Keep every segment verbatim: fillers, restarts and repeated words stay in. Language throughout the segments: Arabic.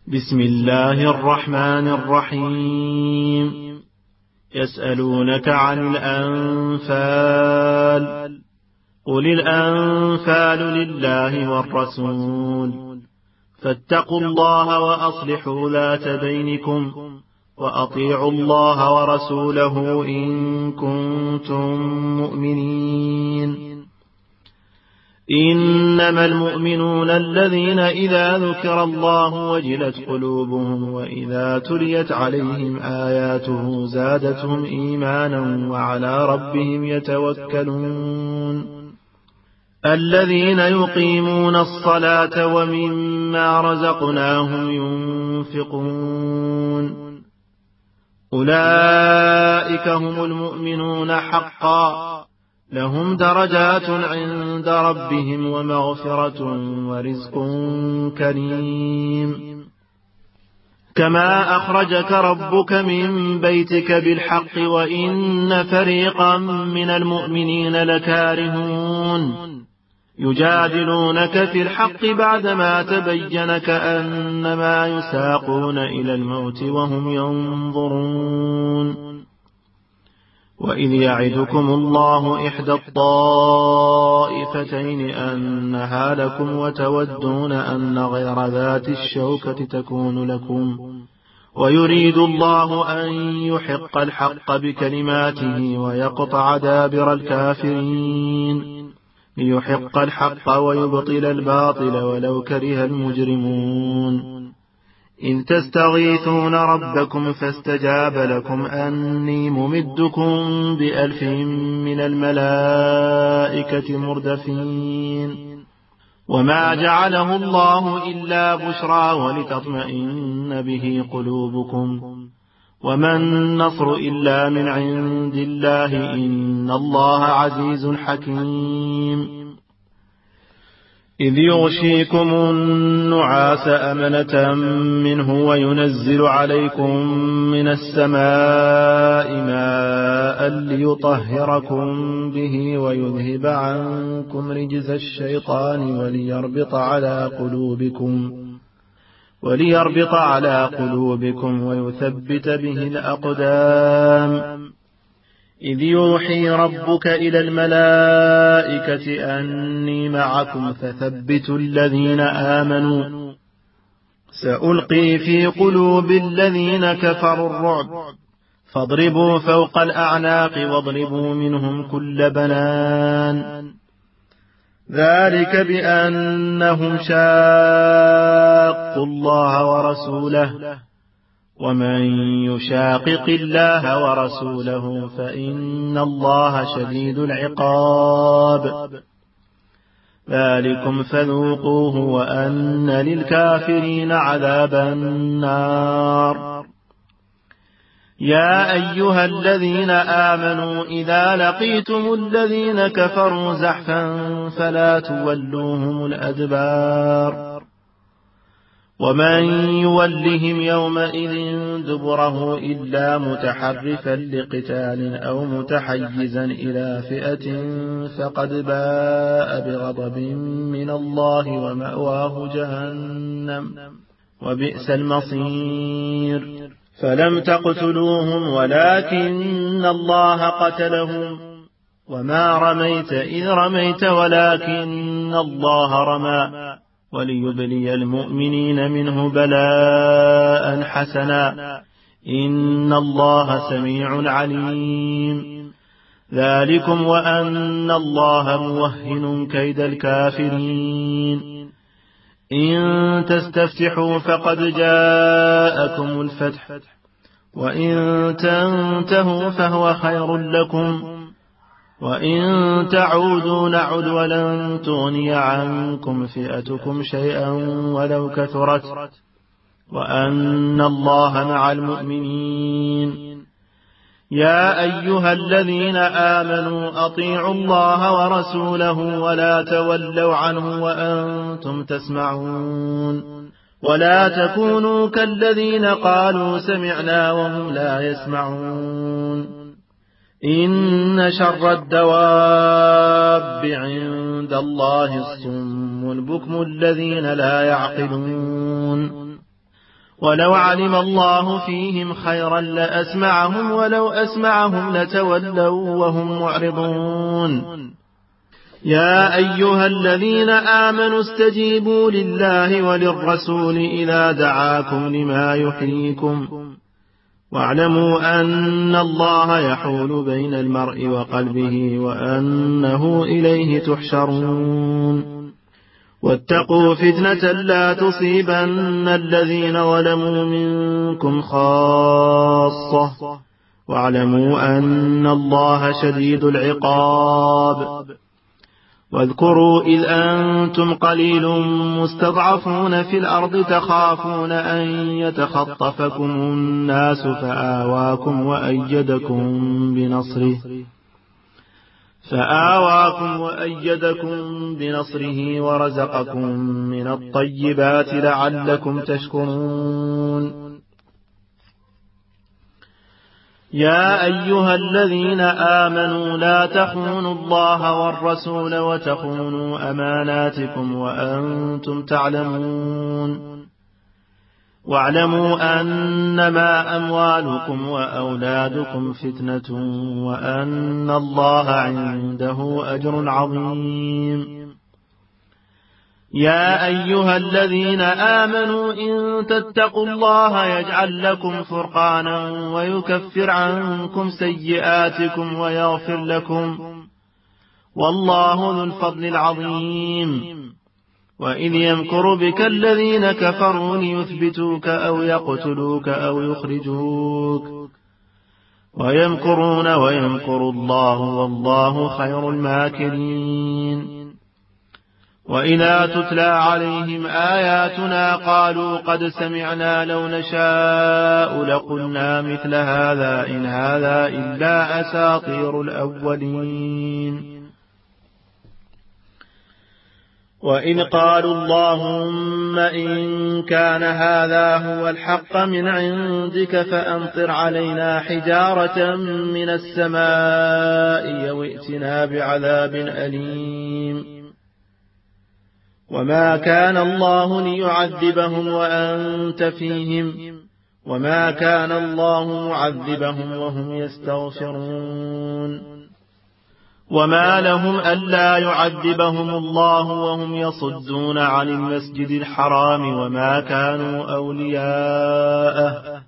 بسم الله الرحمن الرحيم. يسألونك عن الأنفال، قل الأنفال لله والرسول، فاتقوا الله وأصلحوا ذات بينكم، وأطيعوا الله ورسوله إن كنتم مؤمنين. إنما المؤمنون الذين إذا ذكر الله وجلت قلوبهم وإذا تليت عليهم آياته زادتهم إيمانا وعلى ربهم يتوكلون. الذين يقيمون الصلاة ومما رزقناهم ينفقون، أولئك هم المؤمنون حقا، لهم درجات عند ربهم ومغفرة ورزق كريم. كما أخرجك ربك من بيتك بالحق وإن فريقا من المؤمنين لكارهون، يجادلونك في الحق بعدما تبين كأنما يساقون إلى الموت وهم ينظرون. وإذ يعدكم الله إحدى الطائفتين أنها لكم وتودون أن غير ذات الشوكة تكون لكم، ويريد الله أن يحق الحق بكلماته ويقطع دابر الكافرين، ليحق الحق ويبطل الباطل ولو كره المجرمون. إن تستغيثون ربكم فاستجاب لكم أني ممدكم بألف من الملائكة مردفين. وما جعله الله إلا بشرى ولتطمئن به قلوبكم، وما النصر إلا من عند الله، إن الله عزيز حكيم. إذ يغشيكم النعاس أمنة منه وينزل عليكم من السماء ماء ليطهركم به ويذهب عنكم رجز الشيطان وليربط على قلوبكم وليربط على قلوبكم ويثبت به الأقدام. إذ يوحي ربك إلى الملائكة أني معكم فثبتوا الذين آمنوا، سألقي في قلوب الذين كفروا الرعب، فاضربوا فوق الأعناق واضربوا منهم كل بنان. ذلك بأنهم شاقوا الله ورسوله، ومن يشاقق الله ورسوله فإن الله شديد العقاب. ذلكم فذوقوه وأن للكافرين عذاب النار. يا أيها الذين آمنوا إذا لقيتم الذين كفروا زحفا فلا تولوهم الأدبار، ومن يولهم يومئذ دبره إلا متحرفا لقتال أو متحيزا إلى فئة فقد باء بغضب من الله ومأواه جهنم وبئس المصير. فلم تقتلوهم ولكن الله قتلهم، وما رميت إذ رميت ولكن الله رمى، وليبلي المؤمنين منه بلاء حسنا، إن الله سميع عليم. ذلكم وأن الله موهن كيد الكافرين. إن تستفتحوا فقد جاءكم الفتح، وإن تنتهوا فهو خير لكم، وإن تعودوا نعد ولن تغني عنكم فئتكم شيئا ولو كثرت، وأن الله مع المؤمنين. يا أيها الذين آمنوا أطيعوا الله ورسوله ولا تولوا عنه وأنتم تسمعون، ولا تكونوا كالذين قالوا سمعنا وهم لا يسمعون. إن شر الدواب عند الله الصم البكم الذين لا يعقلون. ولو علم الله فيهم خيرا لأسمعهم ولو أسمعهم لتولوا وهم معرضون يا أيها الذين آمنوا استجيبوا لله وللرسول إذا دعاكم لما يحييكم واعلموا أن الله يحول بين المرء وقلبه وأنه إليه تحشرون واتقوا فتنة لا تصيبن الذين ظلموا منكم خاصة واعلموا أن الله شديد العقاب واذكروا إذ أنتم قليل مستضعفون في الأرض تخافون أن يتخطفكم الناس فآواكم وأيدكم بنصره فآواكم وأيدكم بنصره ورزقكم من الطيبات لعلكم تشكرون يا أيها الذين آمنوا لا تخونوا الله والرسول وتخونوا أماناتكم وأنتم تعلمون واعلموا أنما أموالكم وأولادكم فتنة وأن الله عنده أجر عظيم يا أيها الذين آمنوا إن تتقوا الله يجعل لكم فرقانا ويكفر عنكم سيئاتكم ويغفر لكم والله ذو الفضل العظيم وإذ يمكر بك الذين كفروا ليثبتوك أو يقتلوك أو يخرجوك ويمكرون ويمكر الله والله خير الماكرين وإذا تتلى عليهم آياتنا قالوا قد سمعنا لو نشاء لقلنا مثل هذا إن هذا إلا أساطير الأولين وإن قالوا اللهم إن كان هذا هو الحق من عندك فأمطر علينا حجارة من السماء أو ائتنا بعذاب أليم وما كان الله ليعذبهم وأنت فيهم وما كان الله معذبهم وهم يستغفرون وما لهم ألا يعذبهم الله وهم يصدون عن المسجد الحرام وما كانوا أولياءه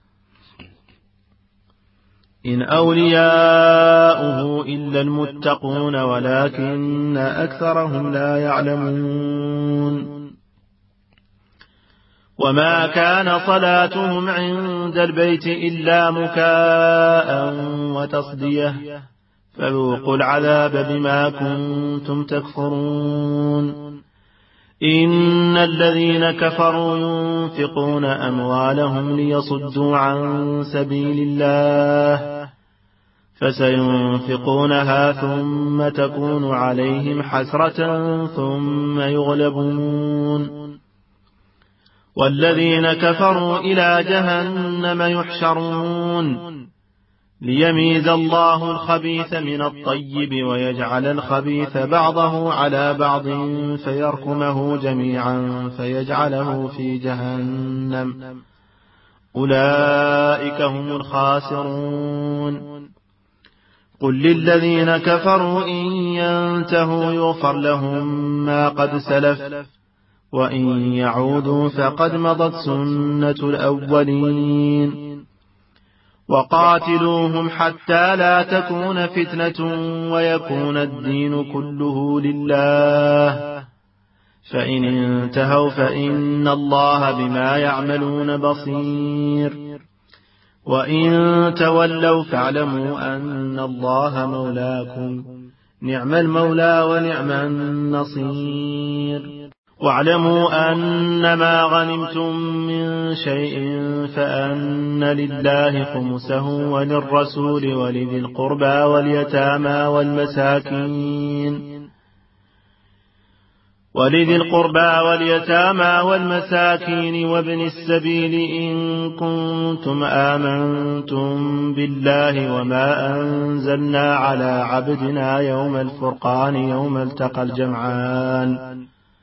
إن أولياؤه إلا المتقون ولكن أكثرهم لا يعلمون وما كان صلاتهم عند البيت إلا مكاء وتصدية فذوقوا العذاب بما كنتم تكفرون إن الذين كفروا ينفقون أموالهم ليصدوا عن سبيل الله فسينفقونها ثم تكون عليهم حسرة ثم يغلبون والذين كفروا إلى جهنم يحشرون ليميز الله الخبيث من الطيب ويجعل الخبيث بعضه على بعض فيركمه جميعا فيجعله في جهنم أولئك هم الخاسرون قل للذين كفروا إن ينتهوا يغفر لهم ما قد سلف وإن يعودوا فقد مضت سنة الأولين وقاتلوهم حتى لا تكون فتنة ويكون الدين كله لله فإن انتهوا فإن الله بما يعملون بصير وإن تولوا فاعلموا أن الله مولاكم نعم المولى ونعم النصير واعلموا أنما غنمتم من شيء فأن لله خمسه وللرسول ولذي القربى واليتامى والمساكين ولذي القربى واليتامى والمساكين وابن السبيل إن كنتم آمنتم بالله وما أنزلنا على عبدنا يوم الفرقان يوم التقى الجمعان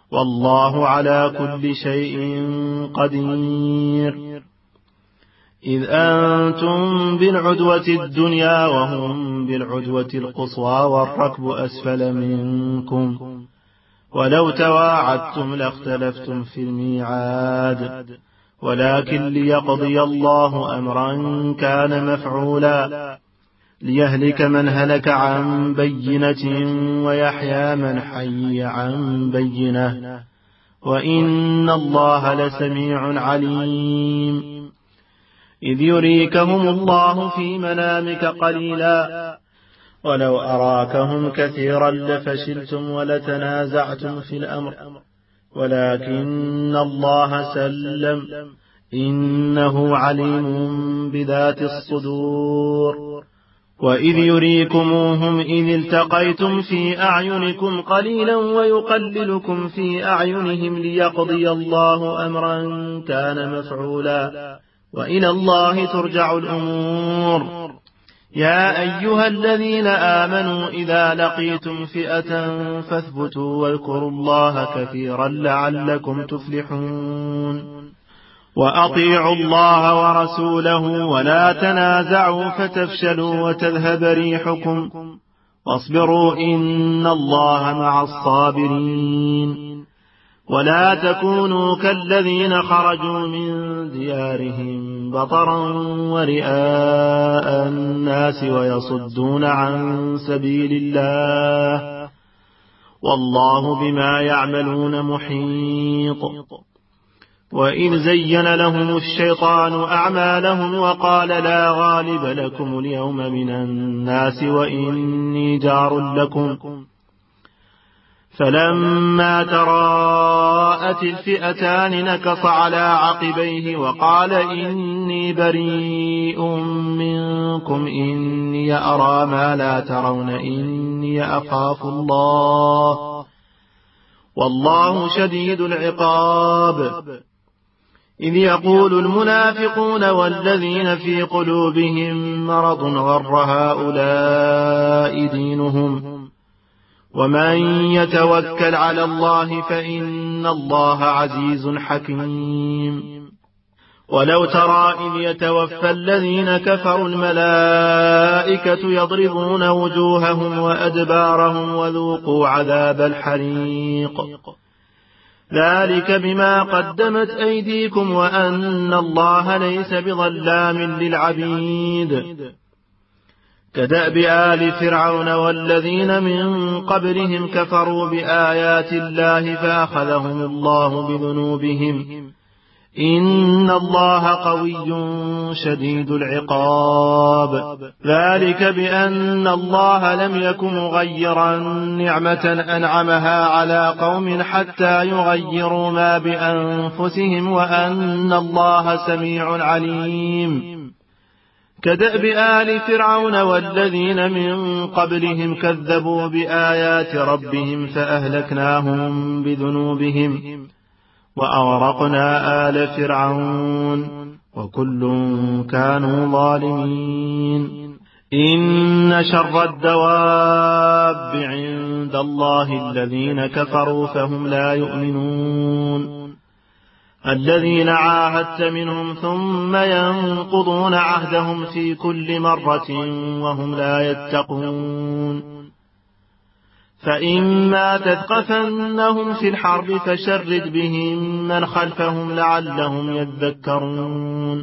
والله على كل شيء قدير. إذ أنتم بالعدوة الدنيا وهم بالعدوة القصوى والركب أسفل منكم، ولو تواعدتم لاختلفتم في الميعاد، ولكن ليقضي الله أمرا كان مفعولا ليهلك من هلك عن بينة ويحيى من حي عن بينة، وإن الله لسميع عليم. إذ يريكهم الله في منامك قليلا ولو أراكهم كثيرا لفشلتم ولتنازعتم في الأمر، ولكن الله سلم إنه عليم بذات الصدور. وإذ يريكموهم إذ التقيتم في أعينكم قليلا ويقللكم في أعينهم ليقضي الله أمرا كان مفعولا، وإلى الله ترجع الأمور. يا أيها الذين آمنوا إذا لقيتم فئة فاثبتوا واذكروا الله كثيرا لعلكم تفلحون. وأطيعوا الله ورسوله ولا تنازعوا فتفشلوا وتذهب ريحكم، واصبروا إن الله مع الصابرين. ولا تكونوا كالذين خرجوا من ديارهم بطرا ورئاء الناس ويصدون عن سبيل الله، والله بما يعملون محيط. وإذ زين لهم الشيطان أعمالهم وقال لا غالب لكم اليوم من الناس وإني جار لكم، فلما تراءت الفئتان نكص على عقبيه وقال إني بريء منكم إني أرى ما لا ترون إني أخاف الله والله شديد العقاب. إذ يقول المنافقون والذين في قلوبهم مرض غر هؤلاء دينهم، ومن يتوكل على الله فإن الله عزيز حكيم. ولو ترى إذ يتوفى الذين كفروا الملائكة يضربون وجوههم وأدبارهم وذوقوا عذاب الحريق، ذلك بما قدمت أيديكم وأن الله ليس بظلام للعبيد. كدأب آل فرعون والذين من قبلهم كفروا بآيات الله فأخذهم الله بذنوبهم إن الله قوي شديد العقاب. ذلك بأن الله لم يكن مغيرا نعمة أنعمها على قوم حتى يغيروا ما بأنفسهم وأن الله سميع عليم. كدأب آل فرعون والذين من قبلهم كذبوا بآيات ربهم فأهلكناهم بذنوبهم وأغرقنا آل فرعون وكل كانوا ظالمين. إن شر الدواب عند الله الذين كفروا فهم لا يؤمنون، الذين عاهدت منهم ثم ينقضون عهدهم في كل مرة وهم لا يتقون. فإما تثقفنهم في الحرب فشرد بهم من خلفهم لعلهم يذكرون،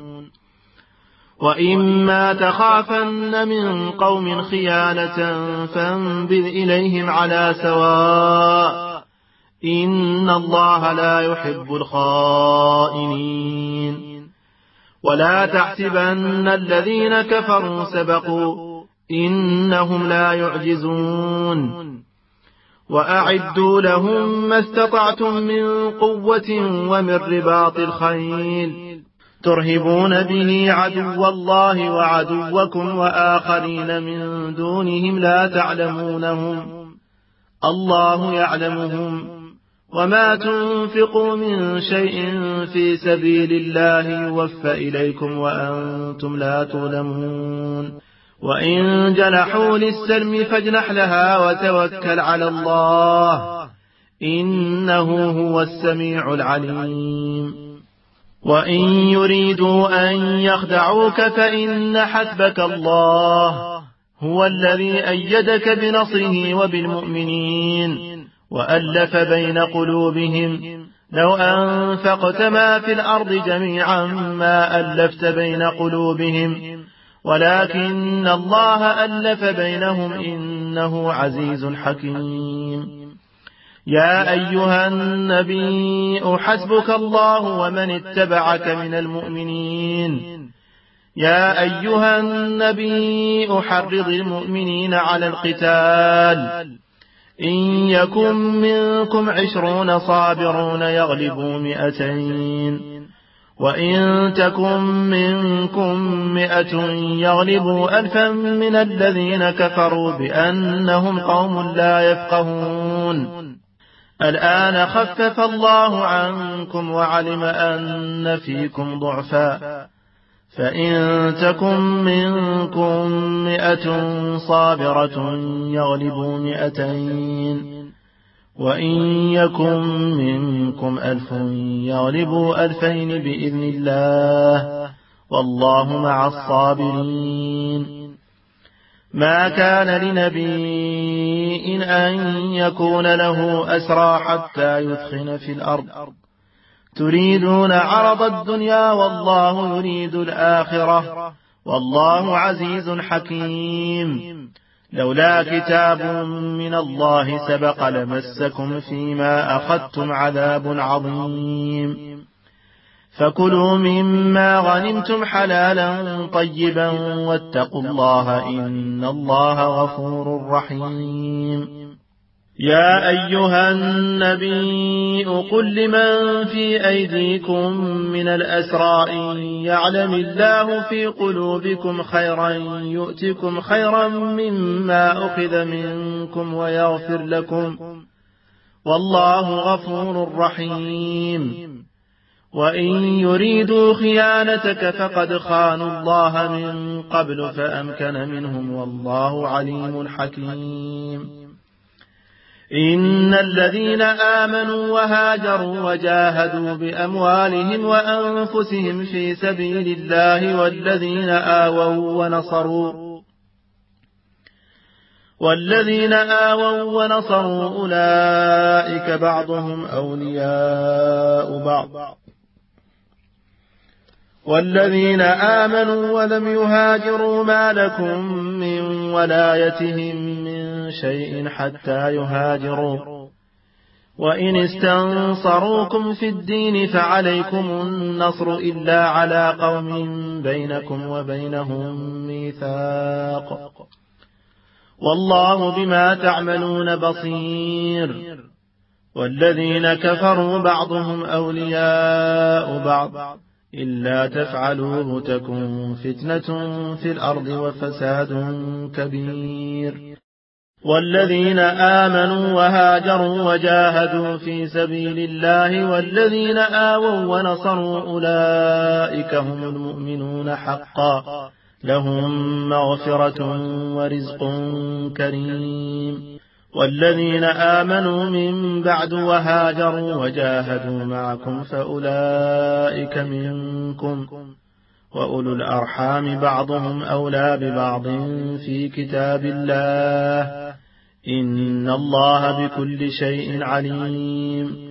وإما تخافن من قوم خيانة فانبذ إليهم على سواء إن الله لا يحب الخائنين. ولا تحسبن الذين كفروا سبقوا إنهم لا يعجزون. وأعدوا لهم ما استطعتم من قوة ومن رباط الخيل ترهبون به عدو الله وعدوكم وآخرين من دونهم لا تعلمونهم الله يعلمهم، وما تنفقوا من شيء في سبيل الله يوفى إليكم وأنتم لا تظلمون. وإن جنحوا للسلم فاجنح لها وتوكل على الله إنه هو السميع العليم. وإن يريدوا أن يخدعوك فإن حسبك الله هو الذي أيدك بنصره وبالمؤمنين وألف بين قلوبهم لو أنفقت ما في الأرض جميعا ما ألفت بين قلوبهم ولكن الله ألف بينهم إنه عزيز حكيم. يا أيها النبي حسبك الله ومن اتبعك من المؤمنين يا أيها النبي حرض المؤمنين على القتال إن يكن منكم عشرون صابرون يغلبوا مئتين وإن تكن منكم مئة يغلبوا ألفا من الذين كفروا بأنهم قوم لا يفقهون. الآن خفف الله عنكم وعلم أن فيكم ضعفا فإن تكن منكم مئة صابرة يغلبوا مئتين وإن يكن منكم ألف يغلبوا ألفين بإذن الله والله مع الصابرين. ما كان لنبي أن يكون له أسرى حتى يثخن في الأرض تريدون عرض الدنيا والله يريد الآخرة والله عزيز حكيم. لولا كتاب من الله سبق لمسكم فيما أخذتم عذاب عظيم. فكلوا مما غنمتم حلالا طيبا واتقوا الله إن الله غفور رحيم. يا أيها النبي قل لمن في أيديكم من الأسرى إن يعلم الله في قلوبكم خيرا يؤتكم خيرا مما أخذ منكم ويغفر لكم والله غفور رحيم. وإن يريدوا خيانتك فقد خانوا الله من قبل فأمكن منهم والله عليم حكيم. إن الذين آمنوا وهاجروا وجاهدوا بأموالهم وأنفسهم في سبيل الله والذين آووا ونصروا والذين آووا ونصروا أولئك بعضهم أولياء بعض والذين آمنوا ولم يهاجروا ما لكم من ولايتهم من شيء حتى يهاجروا وإن استنصروكم في الدين فعليكم النصر إلا على قوم بينكم وبينهم ميثاق والله بما تعملون بصير. والذين كفروا بعضهم أولياء بعض إلا تفعلوه تكن فتنة في الأرض وفساد كبير. والذين آمنوا وهاجروا وجاهدوا في سبيل الله والذين آووا ونصروا أولئك هم المؤمنون حقا لهم مغفرة ورزق كريم. والذين آمنوا من بعد وهاجروا وجاهدوا معكم فأولئك منكم وأولو الأرحام بعضهم أولى ببعض في كتاب الله إن الله بكل شيء عليم.